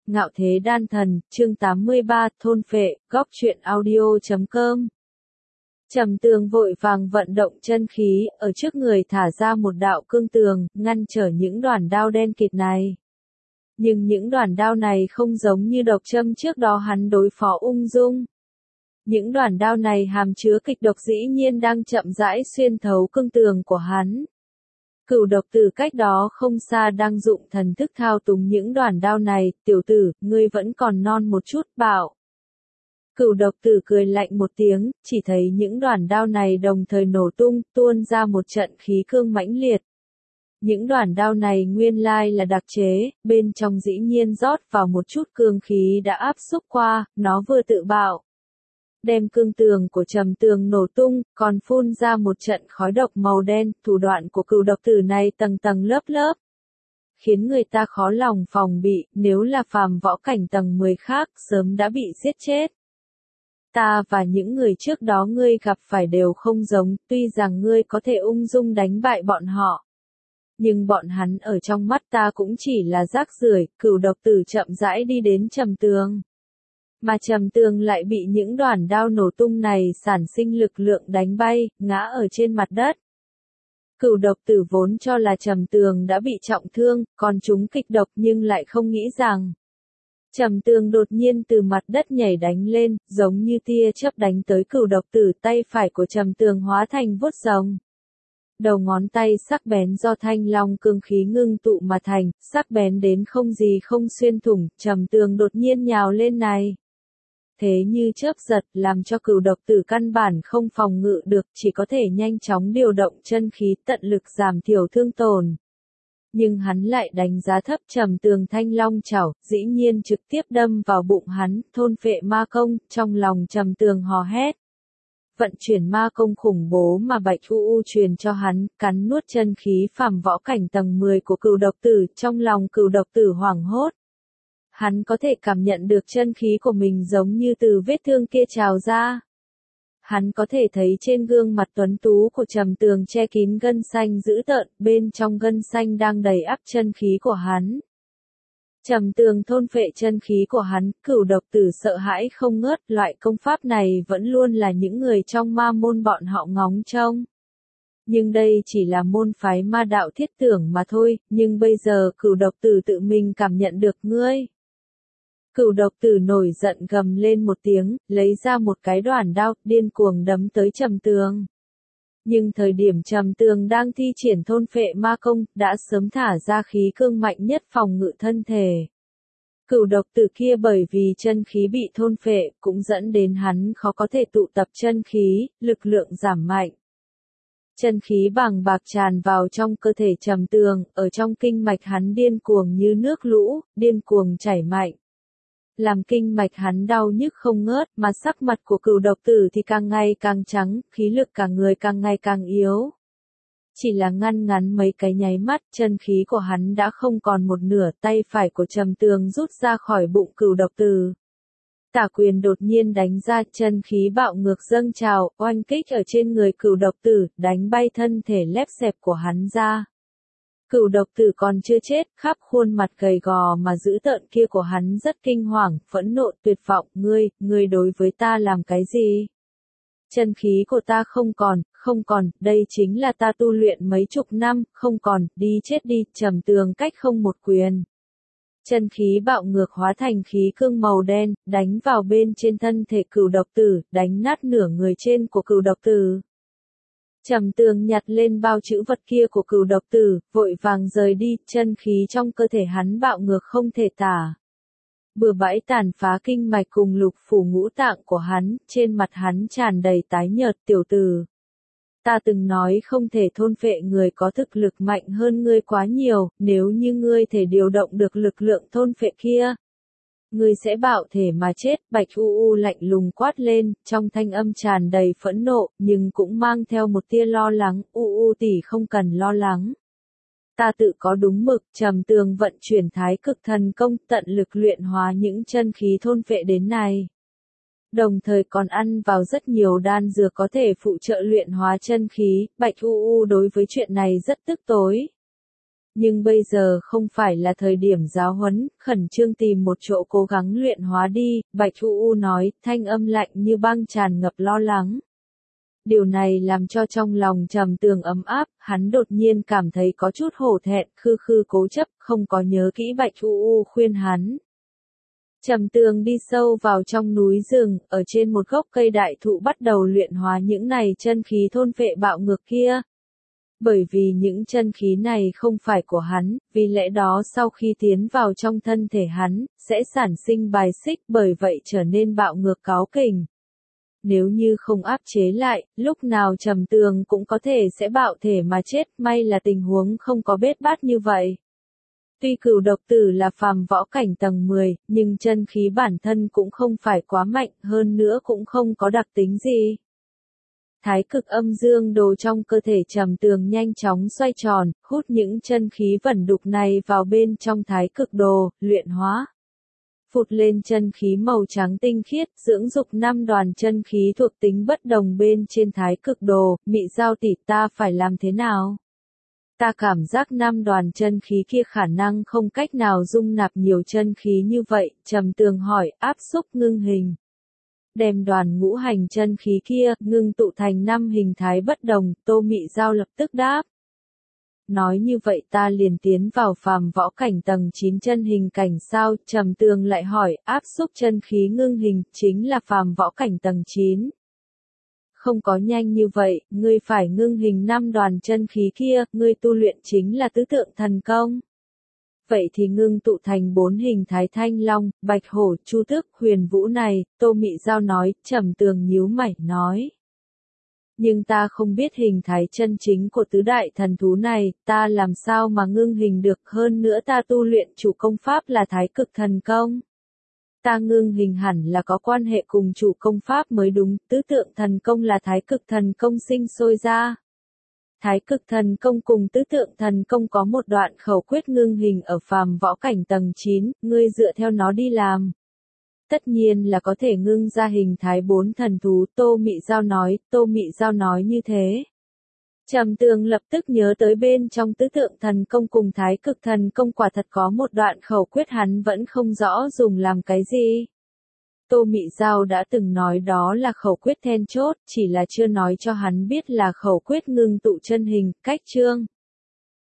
Ngạo Thế Đan Thần, chương 83, thôn phệ, góc truyện audio.com. Trầm Tường vội vàng vận động chân khí, ở trước người thả ra một đạo cương tường, ngăn trở những đoàn đao đen kịt này. Nhưng những đoàn đao này không giống như độc châm trước đó hắn đối phó ung dung. Những đoàn đao này hàm chứa kịch độc dĩ nhiên đang chậm rãi xuyên thấu cương tường của hắn. Cửu độc tử cách đó không xa đang dụng thần thức thao túng những đoàn đao này, tiểu tử, ngươi vẫn còn non một chút, bảo. Cửu độc tử cười lạnh một tiếng, chỉ thấy những đoàn đao này đồng thời nổ tung, tuôn ra một trận khí cương mãnh liệt. Những đoàn đao này nguyên lai là đặc chế, bên trong dĩ nhiên rót vào một chút cương khí đã áp xúc qua, nó vừa tự bạo. Đem cương tường của Trầm Tường nổ tung, còn phun ra một trận khói độc màu đen, thủ đoạn của cửu độc tử này tầng tầng lớp lớp. Khiến người ta khó lòng phòng bị, nếu là phàm võ cảnh tầng 10 khác, sớm đã bị giết chết. Ta và những người trước đó ngươi gặp phải đều không giống, tuy rằng ngươi có thể ung dung đánh bại bọn họ. Nhưng bọn hắn ở trong mắt ta cũng chỉ là rác rưởi. Cửu độc tử chậm rãi đi đến Trầm Tường. Mà Trầm Tường lại bị những đoàn đao nổ tung này sản sinh lực lượng đánh bay, ngã ở trên mặt đất. Cửu độc tử vốn cho là Trầm Tường đã bị trọng thương, còn chúng kịch độc nhưng lại không nghĩ rằng. Trầm Tường đột nhiên từ mặt đất nhảy đánh lên, giống như tia chớp đánh tới cửu độc tử, tay phải của Trầm Tường hóa thành vuốt rồng. Đầu ngón tay sắc bén do thanh long cương khí ngưng tụ mà thành, sắc bén đến không gì không xuyên thủng, Trầm Tường đột nhiên nhào lên này. Thế như chớp giật, làm cho cửu độc tử căn bản không phòng ngự được, chỉ có thể nhanh chóng điều động chân khí tận lực giảm thiểu thương tổn. Nhưng hắn lại đánh giá thấp Trầm Tường thanh long chảo, dĩ nhiên trực tiếp đâm vào bụng hắn, thôn phệ ma công, trong lòng Trầm Tường hò hét. Vận chuyển ma công khủng bố mà Bạch U truyền cho hắn, cắn nuốt chân khí phàm võ cảnh tầng 10 của cửu độc tử, trong lòng cửu độc tử hoảng hốt. Hắn có thể cảm nhận được chân khí của mình giống như từ vết thương kia trào ra. Hắn có thể thấy trên gương mặt tuấn tú của Trầm Tường che kín gân xanh dữ tợn, bên trong gân xanh đang đầy ắp chân khí của hắn. Trầm Tường thôn phệ chân khí của hắn, cửu độc tử sợ hãi không ngớt, loại công pháp này vẫn luôn là những người trong ma môn bọn họ ngóng trông. Nhưng đây chỉ là môn phái ma đạo thiết tưởng mà thôi, nhưng bây giờ cửu độc tử tự mình cảm nhận được ngươi. Cửu độc tử nổi giận gầm lên một tiếng, lấy ra một cái đoàn đao, điên cuồng đấm tới Trầm Tường. Nhưng thời điểm Trầm Tường đang thi triển thôn phệ ma công, đã sớm thả ra khí cương mạnh nhất phòng ngự thân thể. Cửu độc tử kia bởi vì chân khí bị thôn phệ, cũng dẫn đến hắn khó có thể tụ tập chân khí, lực lượng giảm mạnh. Chân khí bàng bạc tràn vào trong cơ thể Trầm Tường, ở trong kinh mạch hắn điên cuồng như nước lũ, điên cuồng chảy mạnh. Làm kinh mạch hắn đau nhức không ngớt, mà sắc mặt của cửu độc tử thì càng ngày càng trắng, khí lực cả người càng ngày càng yếu. Chỉ là ngăn ngắn mấy cái nháy mắt, chân khí của hắn đã không còn một nửa, tay phải của Trầm Tường rút ra khỏi bụng cửu độc tử. Tả quyền đột nhiên đánh ra, chân khí bạo ngược dâng trào, oanh kích ở trên người cửu độc tử, đánh bay thân thể lép xẹp của hắn ra. Cửu độc tử còn chưa chết, khắp khuôn mặt gầy gò mà dữ tợn kia của hắn rất kinh hoàng, phẫn nộ tuyệt vọng, ngươi đối với ta làm cái gì? Chân khí của ta không còn, đây chính là ta tu luyện mấy chục năm, không còn, đi chết đi, Trầm Tường cách không một quyền. Chân khí bạo ngược hóa thành khí cương màu đen, đánh vào bên trên thân thể cửu độc tử, đánh nát nửa người trên của cửu độc tử. Trầm Tường nhặt lên bao chữ vật kia của cửu độc tử, vội vàng rời đi, chân khí trong cơ thể hắn bạo ngược không thể tả. Bừa bãi tàn phá kinh mạch cùng lục phủ ngũ tạng của hắn, trên mặt hắn tràn đầy tái nhợt, tiểu tử. Ta từng nói không thể thôn phệ người có thực lực mạnh hơn ngươi quá nhiều, nếu như ngươi thể điều động được lực lượng thôn phệ kia. Ngươi sẽ bạo thể mà chết, Bạch U lạnh lùng quát lên, trong thanh âm tràn đầy phẫn nộ, nhưng cũng mang theo một tia lo lắng, U tỷ không cần lo lắng. Ta tự có đúng mực, Trầm Tường vận chuyển thái cực thần công, tận lực luyện hóa những chân khí thôn phệ đến này. Đồng thời còn ăn vào rất nhiều đan dược có thể phụ trợ luyện hóa chân khí, Bạch U đối với chuyện này rất tức tối. Nhưng bây giờ không phải là thời điểm giáo huấn, khẩn trương tìm một chỗ cố gắng luyện hóa đi, Bạch U nói, thanh âm lạnh như băng tràn ngập lo lắng. Điều này làm cho trong lòng Trầm Tường ấm áp, hắn đột nhiên cảm thấy có chút hổ thẹn, khư khư cố chấp, không có nhớ kỹ Bạch U khuyên hắn. Trầm Tường đi sâu vào trong núi rừng, ở trên một gốc cây đại thụ bắt đầu luyện hóa những này chân khí thôn phệ bạo ngược kia. Bởi vì những chân khí này không phải của hắn, vì lẽ đó sau khi tiến vào trong thân thể hắn, sẽ sản sinh bài xích, bởi vậy trở nên bạo ngược cáu kỉnh. Nếu như không áp chế lại, lúc nào Trầm Tường cũng có thể sẽ bạo thể mà chết, may là tình huống không có bết bát như vậy. Tuy Cửu Độc Tử là phàm võ cảnh tầng 10, nhưng chân khí bản thân cũng không phải quá mạnh, hơn nữa cũng không có đặc tính gì. Thái cực âm dương đồ trong cơ thể Trầm Tường nhanh chóng xoay tròn, hút những chân khí vẩn đục này vào bên trong thái cực đồ, luyện hóa. Phụt lên chân khí màu trắng tinh khiết, dưỡng dục 5 đoàn chân khí thuộc tính bất đồng bên trên thái cực đồ, Mị Giao tỷ ta phải làm thế nào? Ta cảm giác 5 đoàn chân khí kia khả năng không cách nào dung nạp nhiều chân khí như vậy, Trầm Tường hỏi, áp xúc ngưng hình. Đem đoàn ngũ hành chân khí kia, ngưng tụ thành 5 hình thái bất đồng, Tô Mị Giao lập tức đáp. Nói như vậy ta liền tiến vào phàm võ cảnh tầng 9 chân hình cảnh sao, Trầm Tường lại hỏi, áp xúc chân khí ngưng hình, chính là phàm võ cảnh tầng 9. Không có nhanh như vậy, ngươi phải ngưng hình 5 đoàn chân khí kia, ngươi tu luyện chính là tứ tượng thần công. Vậy thì ngưng tụ thành 4 hình thái thanh long, bạch hổ, chu tước, huyền vũ này, Tô Mị Giao nói, Trầm Tường nhíu mày, nói. Nhưng ta không biết hình thái chân chính của tứ đại thần thú này, ta làm sao mà ngưng hình được, hơn nữa ta tu luyện chủ công pháp là thái cực thần công. Ta ngưng hình hẳn là có quan hệ cùng chủ công pháp mới đúng, tứ tượng thần công là thái cực thần công sinh sôi ra. Thái cực thần công cùng tứ tượng thần công có một đoạn khẩu quyết ngưng hình ở phàm võ cảnh tầng 9, ngươi dựa theo nó đi làm. Tất nhiên là có thể ngưng ra hình thái 4 thần thú, Tô Mị Giao nói như thế. Trầm Tường lập tức nhớ tới bên trong tứ tượng thần công cùng thái cực thần công quả thật có một đoạn khẩu quyết hắn vẫn không rõ dùng làm cái gì. Tô Mị Giao đã từng nói đó là khẩu quyết then chốt, chỉ là chưa nói cho hắn biết là khẩu quyết ngưng tụ chân hình, cách chương.